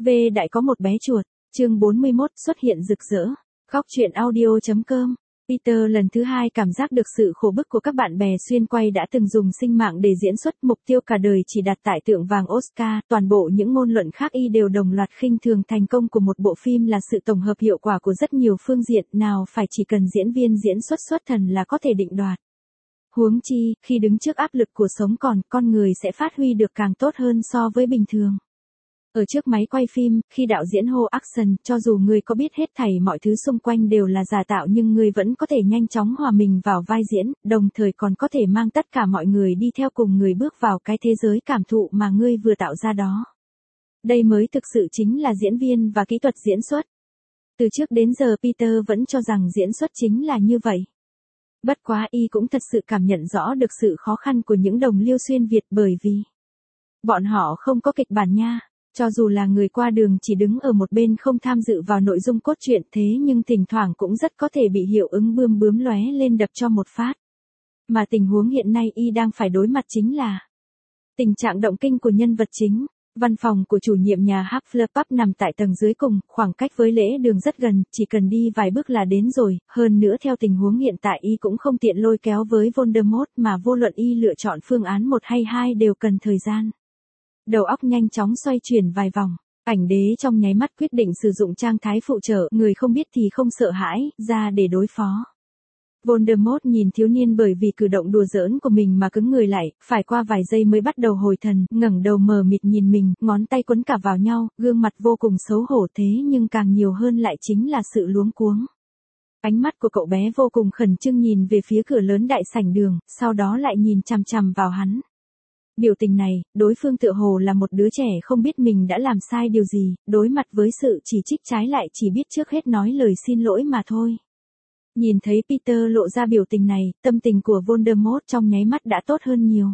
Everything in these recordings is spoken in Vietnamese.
V đại có một bé chuột, chương 41 xuất hiện rực rỡ. Góc truyện audio.com. Peter lần thứ hai cảm giác được sự khổ bức của các bạn bè xuyên quay đã từng dùng sinh mạng để diễn xuất, mục tiêu cả đời chỉ đặt tại tượng vàng Oscar. Toàn bộ những ngôn luận khác y đều đồng loạt khinh thường thành công của một bộ phim là sự tổng hợp hiệu quả của rất nhiều phương diện, nào phải chỉ cần diễn viên diễn xuất thần là có thể định đoạt. Huống chi, khi đứng trước áp lực của sống còn, con người sẽ phát huy được càng tốt hơn so với bình thường. Ở trước máy quay phim, khi đạo diễn hô action, cho dù người có biết hết thảy mọi thứ xung quanh đều là giả tạo nhưng người vẫn có thể nhanh chóng hòa mình vào vai diễn, đồng thời còn có thể mang tất cả mọi người đi theo cùng người bước vào cái thế giới cảm thụ mà ngươi vừa tạo ra đó. Đây mới thực sự chính là diễn viên và kỹ thuật diễn xuất. Từ trước đến giờ Peter vẫn cho rằng diễn xuất chính là như vậy. Bất quá y cũng thật sự cảm nhận rõ được sự khó khăn của những đồng liêu xuyên Việt bởi vì bọn họ không có kịch bản nha. Cho dù là người qua đường chỉ đứng ở một bên không tham dự vào nội dung cốt truyện thế nhưng thỉnh thoảng cũng rất có thể bị hiệu ứng bướm lóe lên đập cho một phát. Mà tình huống hiện nay y đang phải đối mặt chính là tình trạng động kinh của nhân vật chính. Văn phòng của chủ nhiệm nhà Hufflepuff nằm tại tầng dưới cùng, khoảng cách với lễ đường rất gần, chỉ cần đi vài bước là đến rồi, hơn nữa theo tình huống hiện tại y cũng không tiện lôi kéo với Voldemort mà vô luận y lựa chọn phương án 1 hay 2 đều cần thời gian. Đầu óc nhanh chóng xoay chuyển vài vòng, ảnh đế trong nháy mắt quyết định sử dụng trang thái phụ trợ, người không biết thì không sợ hãi, ra để đối phó. Voldemort nhìn thiếu niên bởi vì cử động đùa giỡn của mình mà cứng người lại, phải qua vài giây mới bắt đầu hồi thần, ngẩng đầu mờ mịt nhìn mình, ngón tay quấn cả vào nhau, gương mặt vô cùng xấu hổ thế nhưng càng nhiều hơn lại chính là sự luống cuống. Ánh mắt của cậu bé vô cùng khẩn trương nhìn về phía cửa lớn đại sảnh đường, sau đó lại nhìn chằm chằm vào hắn. Biểu tình này, đối phương tựa hồ là một đứa trẻ không biết mình đã làm sai điều gì, đối mặt với sự chỉ trích trái lại chỉ biết trước hết nói lời xin lỗi mà thôi. Nhìn thấy Peter lộ ra biểu tình này, tâm tình của Voldemort trong nháy mắt đã tốt hơn nhiều.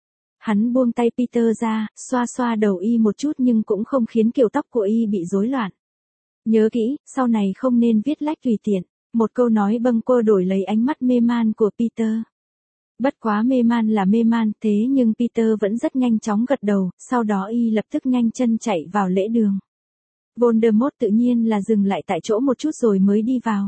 Hắn buông tay Peter ra, xoa xoa đầu y một chút nhưng cũng không khiến kiểu tóc của y bị rối loạn. Nhớ kỹ, sau này không nên viết lách tùy tiện. Một câu nói bâng quơ đổi lấy ánh mắt mê man của Peter. Bất quá mê man là mê man, thế nhưng Peter vẫn rất nhanh chóng gật đầu, sau đó y lập tức nhanh chân chạy vào lễ đường. Voldemort tự nhiên là dừng lại tại chỗ một chút rồi mới đi vào.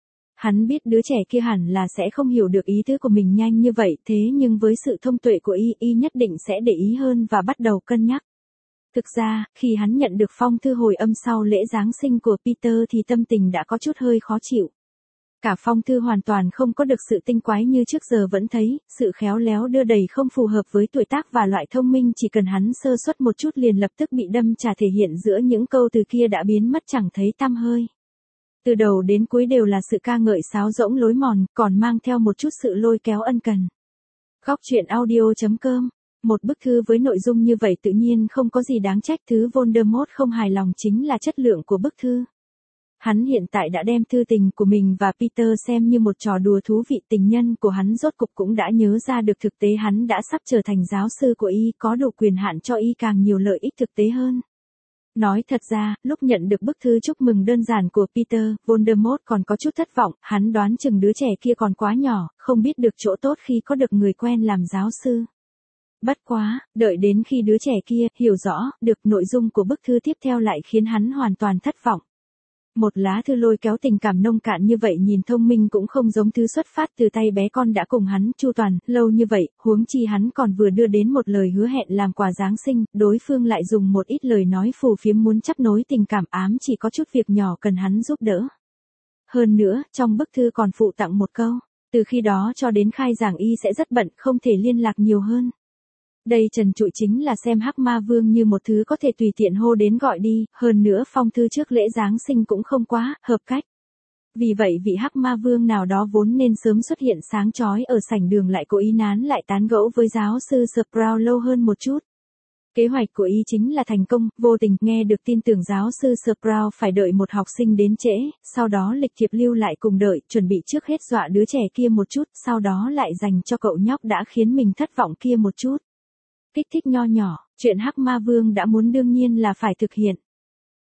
Hắn biết đứa trẻ kia hẳn là sẽ không hiểu được ý tứ của mình nhanh như vậy, thế nhưng với sự thông tuệ của y nhất định sẽ để ý hơn và bắt đầu cân nhắc. Thực ra, khi hắn nhận được phong thư hồi âm sau lễ Giáng sinh của Peter thì tâm tình đã có chút hơi khó chịu. Cả phong thư hoàn toàn không có được sự tinh quái như trước giờ vẫn thấy, sự khéo léo đưa đẩy không phù hợp với tuổi tác và loại thông minh chỉ cần hắn sơ suất một chút liền lập tức bị đâm trả thể hiện giữa những câu từ kia đã biến mất chẳng thấy tăm hơi. Từ đầu đến cuối đều là sự ca ngợi sáo rỗng lối mòn, còn mang theo một chút sự lôi kéo ân cần. Góc truyện audio.com. Một bức thư với nội dung như vậy tự nhiên không có gì đáng trách, thứ Voldemort không hài lòng chính là chất lượng của bức thư. Hắn hiện tại đã đem thư tình của mình và Peter xem như một trò đùa thú vị, tình nhân của hắn rốt cục cũng đã nhớ ra được thực tế hắn đã sắp trở thành giáo sư của y, có đủ quyền hạn cho y càng nhiều lợi ích thực tế hơn. Nói thật ra, lúc nhận được bức thư chúc mừng đơn giản của Peter, Voldemort còn có chút thất vọng, hắn đoán chừng đứa trẻ kia còn quá nhỏ, không biết được chỗ tốt khi có được người quen làm giáo sư. Bất quá, đợi đến khi đứa trẻ kia hiểu rõ được nội dung của bức thư tiếp theo lại khiến hắn hoàn toàn thất vọng. Một lá thư lôi kéo tình cảm nông cạn như vậy nhìn thông minh cũng không giống thứ xuất phát từ tay bé con đã cùng hắn chu toàn lâu như vậy, huống chi hắn còn vừa đưa đến một lời hứa hẹn làm quà Giáng sinh, đối phương lại dùng một ít lời nói phù phiếm muốn chấp nối tình cảm ám chỉ có chút việc nhỏ cần hắn giúp đỡ. Hơn nữa, trong bức thư còn phụ tặng một câu, từ khi đó cho đến khai giảng y sẽ rất bận, không thể liên lạc nhiều hơn. Đây trần trụi chính là xem Hắc Ma Vương như một thứ có thể tùy tiện hô đến gọi đi, hơn nữa phong thư trước lễ Giáng sinh cũng không quá hợp cách. Vì vậy vị Hắc Ma Vương nào đó vốn nên sớm xuất hiện sáng chói ở sảnh đường lại cố ý nán lại tán gẫu với giáo sư Sprout lâu hơn một chút. Kế hoạch của y chính là thành công, vô tình nghe được tin tưởng giáo sư Sprout phải đợi một học sinh đến trễ, sau đó lịch thiệp lưu lại cùng đợi, chuẩn bị trước hết dọa đứa trẻ kia một chút, sau đó lại dành cho cậu nhóc đã khiến mình thất vọng kia một chút. Kích thích nho nhỏ, chuyện Hắc Ma Vương đã muốn đương nhiên là phải thực hiện.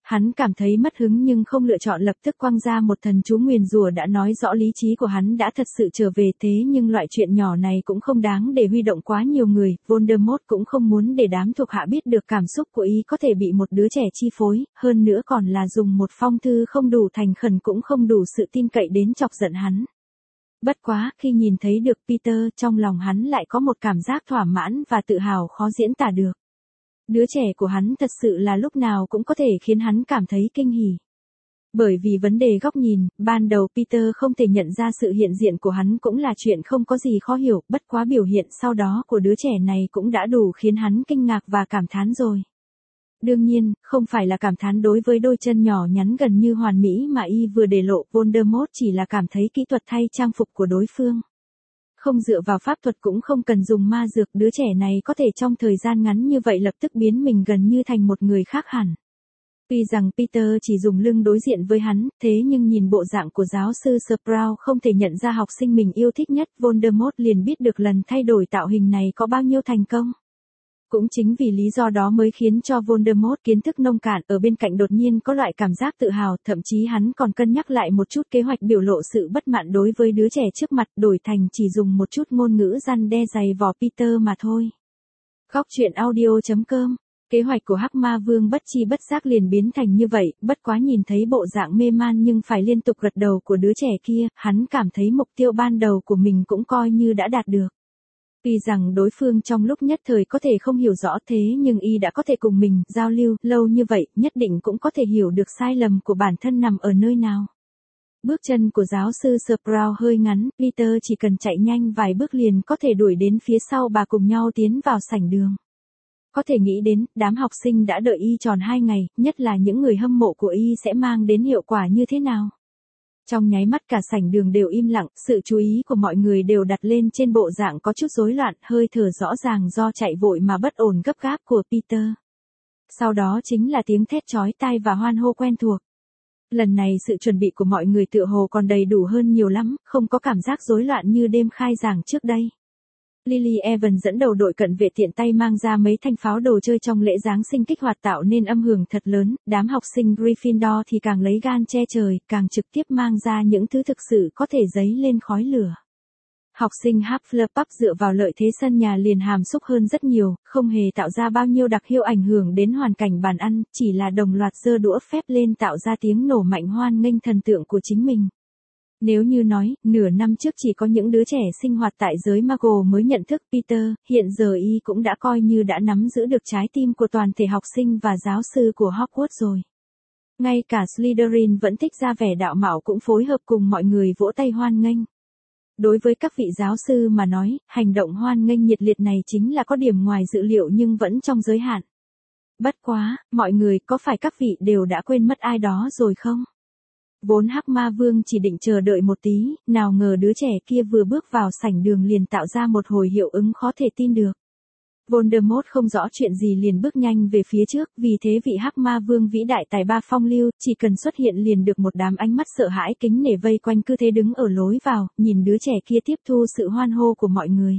Hắn cảm thấy mất hứng nhưng không lựa chọn lập tức quăng ra một thần chú nguyền rủa đã nói rõ lý trí của hắn đã thật sự trở về thế nhưng loại chuyện nhỏ này cũng không đáng để huy động quá nhiều người, Voldemort cũng không muốn để đám thuộc hạ biết được cảm xúc của y có thể bị một đứa trẻ chi phối, hơn nữa còn là dùng một phong thư không đủ thành khẩn cũng không đủ sự tin cậy đến chọc giận hắn. Bất quá, khi nhìn thấy được Peter, trong lòng hắn lại có một cảm giác thỏa mãn và tự hào khó diễn tả được. Đứa trẻ của hắn thật sự là lúc nào cũng có thể khiến hắn cảm thấy kinh hỉ. Bởi vì vấn đề góc nhìn, ban đầu Peter không thể nhận ra sự hiện diện của hắn cũng là chuyện không có gì khó hiểu, bất quá biểu hiện sau đó của đứa trẻ này cũng đã đủ khiến hắn kinh ngạc và cảm thán rồi. Đương nhiên, không phải là cảm thán đối với đôi chân nhỏ nhắn gần như hoàn mỹ mà y vừa để lộ, Voldemort chỉ là cảm thấy kỹ thuật thay trang phục của đối phương. Không dựa vào pháp thuật cũng không cần dùng ma dược, đứa trẻ này có thể trong thời gian ngắn như vậy lập tức biến mình gần như thành một người khác hẳn. Tuy rằng Peter chỉ dùng lưng đối diện với hắn, thế nhưng nhìn bộ dạng của giáo sư Sprout không thể nhận ra học sinh mình yêu thích nhất, Voldemort liền biết được lần thay đổi tạo hình này có bao nhiêu thành công. Cũng chính vì lý do đó mới khiến cho Voldemort kiến thức nông cạn ở bên cạnh đột nhiên có loại cảm giác tự hào, thậm chí hắn còn cân nhắc lại một chút kế hoạch biểu lộ sự bất mãn đối với đứa trẻ trước mặt, đổi thành chỉ dùng một chút ngôn ngữ răn đe giày vò Peter mà thôi. Góc truyện audio.com. Kế hoạch của Hắc Ma Vương bất chi bất giác liền biến thành như vậy, bất quá nhìn thấy bộ dạng mê man nhưng phải liên tục gật đầu của đứa trẻ kia, hắn cảm thấy mục tiêu ban đầu của mình cũng coi như đã đạt được. Tuy rằng đối phương trong lúc nhất thời có thể không hiểu rõ thế nhưng y đã có thể cùng mình giao lưu lâu như vậy, nhất định cũng có thể hiểu được sai lầm của bản thân nằm ở nơi nào. Bước chân của giáo sư Sprout hơi ngắn, Peter chỉ cần chạy nhanh vài bước liền có thể đuổi đến phía sau bà cùng nhau tiến vào sảnh đường. Có thể nghĩ đến, đám học sinh đã đợi y tròn 2 ngày, nhất là những người hâm mộ của y sẽ mang đến hiệu quả như thế nào. Trong nháy mắt cả sảnh đường đều im lặng, sự chú ý của mọi người đều đặt lên trên bộ dạng có chút rối loạn, hơi thở rõ ràng do chạy vội mà bất ổn gấp gáp của Peter. Sau đó chính là tiếng thét chói tai và hoan hô quen thuộc. Lần này sự chuẩn bị của mọi người tựa hồ còn đầy đủ hơn nhiều lắm, không có cảm giác rối loạn như đêm khai giảng trước đây. Lily Evans dẫn đầu đội cận vệ tiện tay mang ra mấy thanh pháo đồ chơi trong lễ Giáng sinh kích hoạt tạo nên âm hưởng thật lớn, đám học sinh Gryffindor thì càng lấy gan che trời, càng trực tiếp mang ra những thứ thực sự có thể dấy lên khói lửa. Học sinh Hufflepuff dựa vào lợi thế sân nhà liền hàm xúc hơn rất nhiều, không hề tạo ra bao nhiêu đặc hiệu ảnh hưởng đến hoàn cảnh bàn ăn, chỉ là đồng loạt giơ đũa phép lên tạo ra tiếng nổ mạnh hoan nghênh thần tượng của chính mình. Nếu như nói, nửa năm trước chỉ có những đứa trẻ sinh hoạt tại giới Muggle mới nhận thức Peter, hiện giờ y cũng đã coi như đã nắm giữ được trái tim của toàn thể học sinh và giáo sư của Hogwarts rồi. Ngay cả Slytherin vẫn thích ra vẻ đạo mạo cũng phối hợp cùng mọi người vỗ tay hoan nghênh. Đối với các vị giáo sư mà nói, hành động hoan nghênh nhiệt liệt này chính là có điểm ngoài dự liệu nhưng vẫn trong giới hạn. Bất quá, mọi người có phải các vị đều đã quên mất ai đó rồi không? Vốn Hắc Ma Vương chỉ định chờ đợi một tí, nào ngờ đứa trẻ kia vừa bước vào sảnh đường liền tạo ra một hồi hiệu ứng khó thể tin được. Voldemort không rõ chuyện gì liền bước nhanh về phía trước, vì thế vị Hắc Ma Vương vĩ đại tài ba phong lưu, chỉ cần xuất hiện liền được một đám ánh mắt sợ hãi kính nể vây quanh cứ thế đứng ở lối vào, nhìn đứa trẻ kia tiếp thu sự hoan hô của mọi người.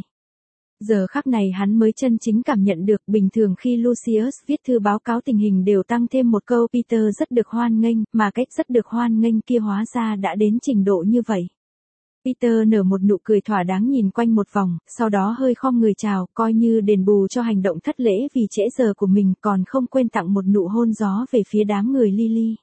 Giờ khắc này hắn mới chân chính cảm nhận được, bình thường khi Lucius viết thư báo cáo tình hình đều tăng thêm một câu Peter rất được hoan nghênh, mà cách rất được hoan nghênh kia hóa ra đã đến trình độ như vậy. Peter nở một nụ cười thỏa đáng nhìn quanh một vòng, sau đó hơi khom người chào, coi như đền bù cho hành động thất lễ vì trễ giờ của mình, còn không quên tặng một nụ hôn gió về phía đám người Lily.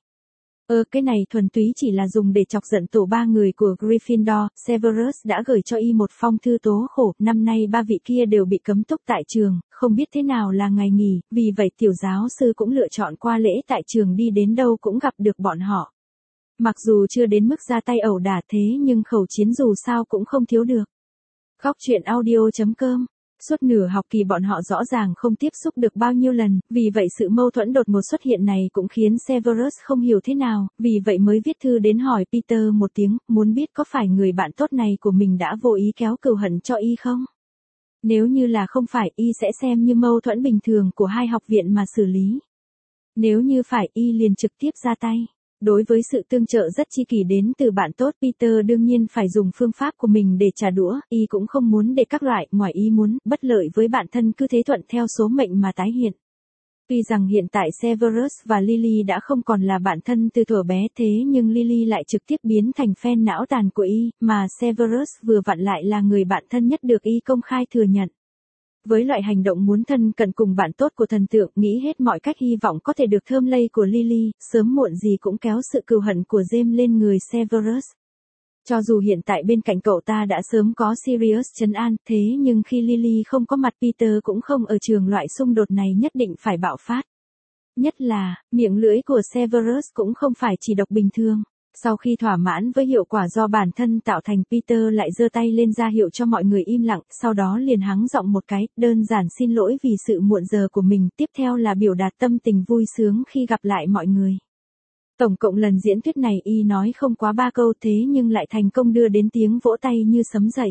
Cái này thuần túy chỉ là dùng để chọc giận tổ ba người của Gryffindor, Severus đã gửi cho y một phong thư tố khổ, năm nay ba vị kia đều bị cấm túc tại trường, không biết thế nào là ngày nghỉ, vì vậy tiểu giáo sư cũng lựa chọn qua lễ tại trường đi đến đâu cũng gặp được bọn họ. Mặc dù chưa đến mức ra tay ẩu đả thế nhưng khẩu chiến dù sao cũng không thiếu được. Góc truyện audio.com. Suốt nửa học kỳ bọn họ rõ ràng không tiếp xúc được bao nhiêu lần, vì vậy sự mâu thuẫn đột ngột xuất hiện này cũng khiến Severus không hiểu thế nào, vì vậy mới viết thư đến hỏi Peter một tiếng, muốn biết có phải người bạn tốt này của mình đã vô ý kéo cừu hận cho y không? Nếu như là không phải, y sẽ xem như mâu thuẫn bình thường của hai học viện mà xử lý. Nếu như phải, y liền trực tiếp ra tay. Đối với sự tương trợ rất chi kỷ đến từ bạn tốt Peter đương nhiên phải dùng phương pháp của mình để trả đũa, y cũng không muốn để các loại ngoài ý muốn, bất lợi với bản thân cứ thế thuận theo số mệnh mà tái hiện. Tuy rằng hiện tại Severus và Lily đã không còn là bạn thân từ thuở bé thế nhưng Lily lại trực tiếp biến thành fan não tàn của y, mà Severus vừa vặn lại là người bạn thân nhất được y công khai thừa nhận. Với loại hành động muốn thân cận cùng bạn tốt của thần tượng, nghĩ hết mọi cách hy vọng có thể được thơm lây của Lily, sớm muộn gì cũng kéo sự cừu hận của James lên người Severus. Cho dù hiện tại bên cạnh cậu ta đã sớm có Sirius trấn an, thế nhưng khi Lily không có mặt Peter cũng không ở trường, loại xung đột này nhất định phải bạo phát. Nhất là, miệng lưỡi của Severus cũng không phải chỉ độc bình thường. Sau khi thỏa mãn với hiệu quả do bản thân tạo thành, Peter lại giơ tay lên ra hiệu cho mọi người im lặng, sau đó liền hắng giọng một cái, đơn giản xin lỗi vì sự muộn giờ của mình, tiếp theo là biểu đạt tâm tình vui sướng khi gặp lại mọi người. Tổng cộng lần diễn thuyết này y nói không quá 3 câu thế nhưng lại thành công đưa đến tiếng vỗ tay như sấm dậy.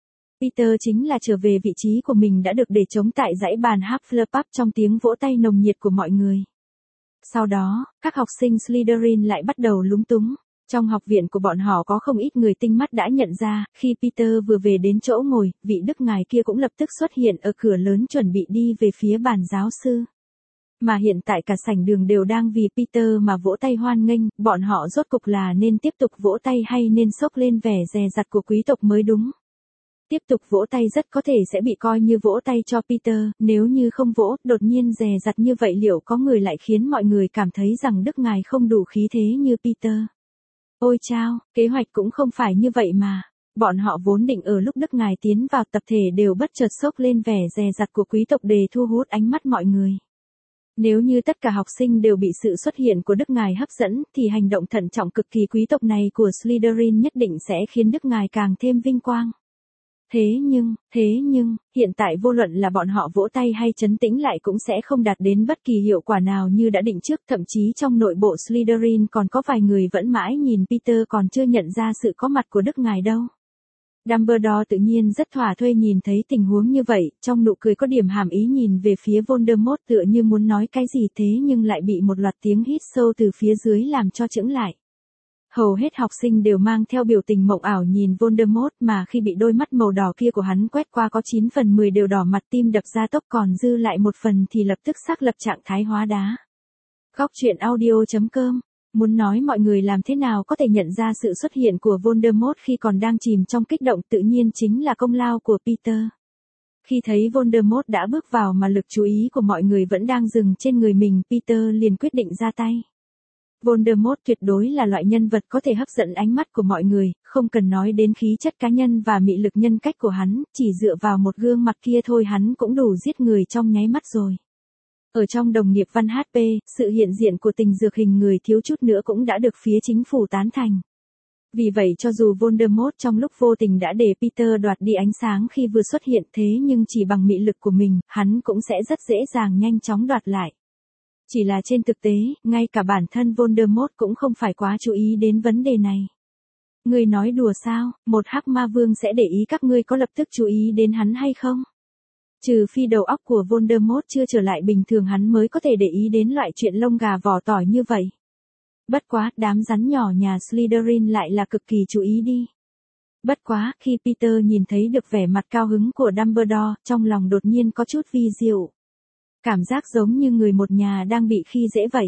Peter chính là trở về vị trí của mình đã được để trống tại dãy bàn Hufflepuff trong tiếng vỗ tay nồng nhiệt của mọi người. Sau đó, các học sinh Slytherin lại bắt đầu lúng túng. Trong học viện của bọn họ có không ít người tinh mắt đã nhận ra, khi Peter vừa về đến chỗ ngồi, vị đức ngài kia cũng lập tức xuất hiện ở cửa lớn chuẩn bị đi về phía bàn giáo sư. Mà hiện tại cả sảnh đường đều đang vì Peter mà vỗ tay hoan nghênh, bọn họ rốt cục là nên tiếp tục vỗ tay hay nên xốc lên vẻ dè dặt của quý tộc mới đúng. Tiếp tục vỗ tay rất có thể sẽ bị coi như vỗ tay cho Peter, nếu như không vỗ, đột nhiên dè dặt như vậy liệu có người lại khiến mọi người cảm thấy rằng đức ngài không đủ khí thế như Peter. Ôi chao, kế hoạch cũng không phải như vậy mà. Bọn họ vốn định ở lúc đức ngài tiến vào tập thể đều bất chợt xốc lên vẻ dè dặt của quý tộc để thu hút ánh mắt mọi người. Nếu như tất cả học sinh đều bị sự xuất hiện của đức ngài hấp dẫn, thì hành động thận trọng cực kỳ quý tộc này của Slytherin nhất định sẽ khiến đức ngài càng thêm vinh quang. Thế nhưng, hiện tại vô luận là bọn họ vỗ tay hay trấn tĩnh lại cũng sẽ không đạt đến bất kỳ hiệu quả nào như đã định trước, thậm chí trong nội bộ Slytherin còn có vài người vẫn mãi nhìn Peter còn chưa nhận ra sự có mặt của đức ngài đâu. Dumbledore tự nhiên rất thỏa thuê nhìn thấy tình huống như vậy, trong nụ cười có điểm hàm ý nhìn về phía Voldemort tựa như muốn nói cái gì thế nhưng lại bị một loạt tiếng hít sâu từ phía dưới làm cho chững lại. Hầu hết học sinh đều mang theo biểu tình mộng ảo nhìn Voldemort mà khi bị đôi mắt màu đỏ kia của hắn quét qua có 9 phần 10 đều đỏ mặt, tim đập ra tốc, còn dư lại một phần thì lập tức xác lập trạng thái hóa đá. Góc truyện audio.com muốn nói mọi người làm thế nào có thể nhận ra sự xuất hiện của Voldemort khi còn đang chìm trong kích động, tự nhiên chính là công lao của Peter. Khi thấy Voldemort đã bước vào mà lực chú ý của mọi người vẫn đang dừng trên người mình, Peter liền quyết định ra tay. Voldemort tuyệt đối là loại nhân vật có thể hấp dẫn ánh mắt của mọi người, không cần nói đến khí chất cá nhân và mị lực nhân cách của hắn, chỉ dựa vào một gương mặt kia thôi hắn cũng đủ giết người trong nháy mắt rồi. Ở trong đồng nghiệp văn HP, sự hiện diện của tình dược hình người thiếu chút nữa cũng đã được phía chính phủ tán thành. Vì vậy cho dù Voldemort trong lúc vô tình đã để Peter đoạt đi ánh sáng khi vừa xuất hiện, thế nhưng chỉ bằng mị lực của mình, hắn cũng sẽ rất dễ dàng nhanh chóng đoạt lại. Chỉ là trên thực tế, ngay cả bản thân Voldemort cũng không phải quá chú ý đến vấn đề này. Ngươi nói đùa sao, một hắc ma vương sẽ để ý các ngươi có lập tức chú ý đến hắn hay không? Trừ phi đầu óc của Voldemort chưa trở lại bình thường hắn mới có thể để ý đến loại chuyện lông gà vỏ tỏi như vậy. Bất quá, đám rắn nhỏ nhà Slytherin lại là cực kỳ chú ý đi. Bất quá, khi Peter nhìn thấy được vẻ mặt cao hứng của Dumbledore, trong lòng đột nhiên có chút vi diệu. Cảm giác giống như người một nhà đang bị khi dễ vậy.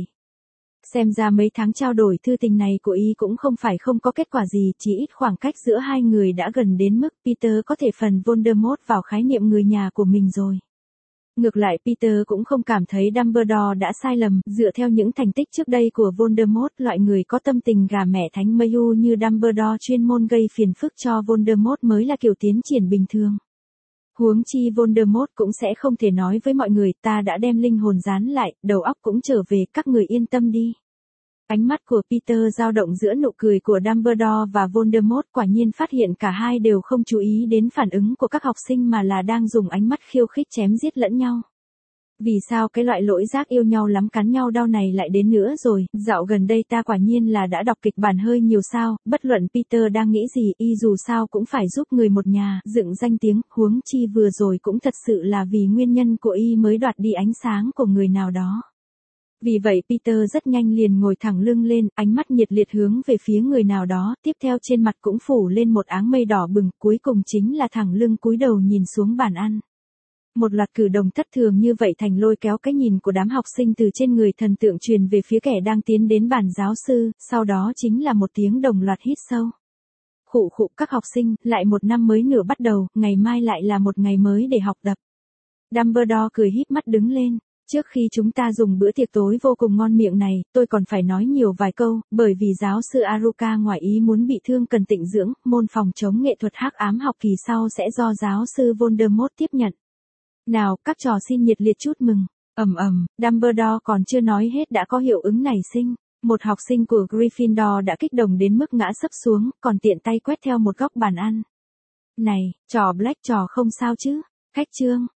Xem ra mấy tháng trao đổi thư tình này của y cũng không phải không có kết quả gì, chỉ ít khoảng cách giữa hai người đã gần đến mức Peter có thể phần Voldemort vào khái niệm người nhà của mình rồi. Ngược lại Peter cũng không cảm thấy Dumbledore đã sai lầm, dựa theo những thành tích trước đây của Voldemort, loại người có tâm tình gà mẹ thánh Mayu như Dumbledore chuyên môn gây phiền phức cho Voldemort mới là kiểu tiến triển bình thường. Huống chi Voldemort cũng sẽ không thể nói với mọi người ta đã đem linh hồn dán lại, đầu óc cũng trở về, các người yên tâm đi. Ánh mắt của Peter dao động giữa nụ cười của Dumbledore và Voldemort, quả nhiên phát hiện cả hai đều không chú ý đến phản ứng của các học sinh mà là đang dùng ánh mắt khiêu khích chém giết lẫn nhau. Vì sao cái loại lỗi giác yêu nhau lắm cắn nhau đau này lại đến nữa rồi, dạo gần đây ta quả nhiên là đã đọc kịch bản hơi nhiều sao, bất luận Peter đang nghĩ gì, y dù sao cũng phải giúp người một nhà, dựng danh tiếng, huống chi vừa rồi cũng thật sự là vì nguyên nhân của y mới đoạt đi ánh sáng của người nào đó. Vì vậy Peter rất nhanh liền ngồi thẳng lưng lên, ánh mắt nhiệt liệt hướng về phía người nào đó, tiếp theo trên mặt cũng phủ lên một áng mây đỏ bừng, cuối cùng chính là thẳng lưng cúi đầu nhìn xuống bàn ăn. Một loạt cử động thất thường như vậy thành lôi kéo cái nhìn của đám học sinh từ trên người thần tượng truyền về phía kẻ đang tiến đến bàn giáo sư, sau đó chính là một tiếng đồng loạt hít sâu. Khụ khụ các học sinh, lại một năm mới nửa bắt đầu, ngày mai lại là một ngày mới để học tập. Dumbledore cười híp mắt đứng lên. Trước khi chúng ta dùng bữa tiệc tối vô cùng ngon miệng này, tôi còn phải nói nhiều vài câu, bởi vì giáo sư Aruka ngoài ý muốn bị thương cần tịnh dưỡng, môn phòng chống nghệ thuật hắc ám học kỳ sau sẽ do giáo sư Voldemort tiếp nhận. Nào, các trò xin nhiệt liệt chúc mừng. Dumbledore còn chưa nói hết đã có hiệu ứng nảy sinh. Một học sinh của Gryffindor đã kích động đến mức ngã sấp xuống, còn tiện tay quét theo một góc bàn ăn. Này, trò Black trò không sao chứ? Khách trương,